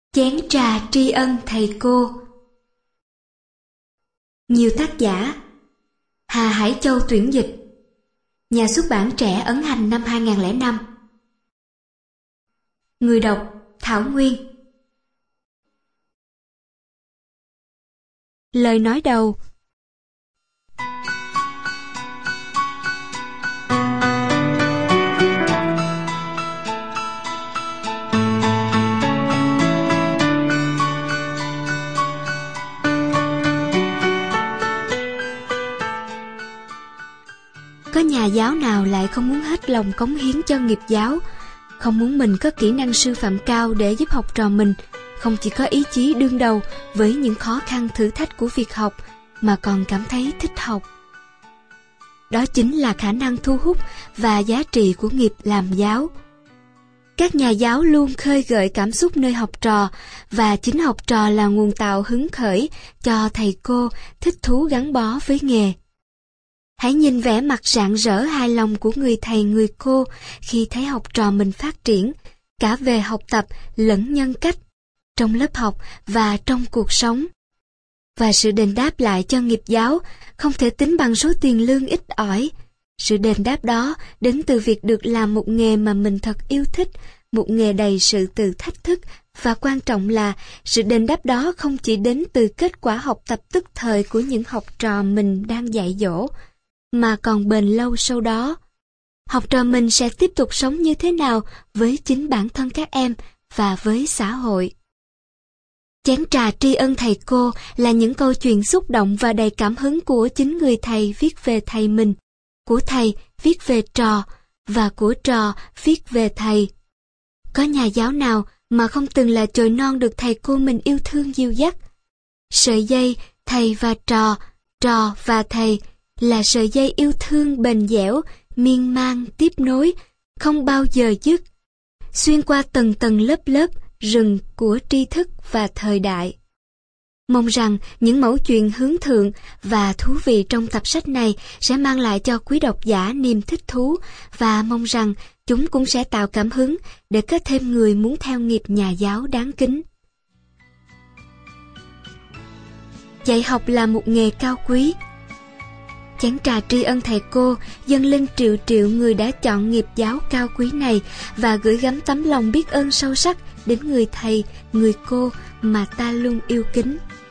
Chén trà tri ân thầy cô. Nhiều tác giả. Hà Hải Châu tuyển dịch. Nhà xuất bản Trẻ ấn hành năm 2005. Người đọc Thảo Nguyên. Lời nói đầu. Có nhà giáo nào lại không muốn hết lòng cống hiến cho nghiệp giáo, không muốn mình có kỹ năng sư phạm cao để giúp học trò mình, không chỉ có ý chí đương đầu với những khó khăn thử thách của việc học, mà còn cảm thấy thích học. Đó chính là khả năng thu hút và giá trị của nghiệp làm giáo. Các nhà giáo luôn khơi gợi cảm xúc nơi học trò, và chính học trò là nguồn tạo hứng khởi cho thầy cô thích thú gắn bó với nghề. Hãy nhìn vẻ mặt rạng rỡ hài lòng của người thầy người cô khi thấy học trò mình phát triển, cả về học tập lẫn nhân cách, trong lớp học và trong cuộc sống. Và sự đền đáp lại cho nghiệp giáo không thể tính bằng số tiền lương ít ỏi. Sự đền đáp đó đến từ việc được làm một nghề mà mình thật yêu thích, một nghề đầy sự tự thách thức, và quan trọng là sự đền đáp đó không chỉ đến từ kết quả học tập tức thời của những học trò mình đang dạy dỗ, mà còn bền lâu sau đó. Học trò mình sẽ tiếp tục sống như thế nào với chính bản thân các em và với xã hội. Chén trà tri ân thầy cô là những câu chuyện xúc động và đầy cảm hứng của chính người thầy viết về thầy mình, của thầy viết về trò, và của trò viết về thầy. Có nhà giáo nào mà không từng là chồi non được thầy cô mình yêu thương dìu dắt? Sợi dây thầy và trò, trò và thầy là sợi dây yêu thương bền dẻo, miên man tiếp nối, không bao giờ dứt, xuyên qua tầng tầng lớp lớp rừng của tri thức và thời đại. Mong rằng những mẩu chuyện hướng thượng và thú vị trong tập sách này sẽ mang lại cho quý độc giả niềm thích thú, và mong rằng chúng cũng sẽ tạo cảm hứng để có thêm người muốn theo nghiệp nhà giáo đáng kính. Dạy học là một nghề cao quý. Chén trà tri ân thầy cô dâng lên triệu triệu người đã chọn nghiệp giáo cao quý này, và gửi gắm tấm lòng biết ơn sâu sắc đến người thầy, người cô mà ta luôn yêu kính.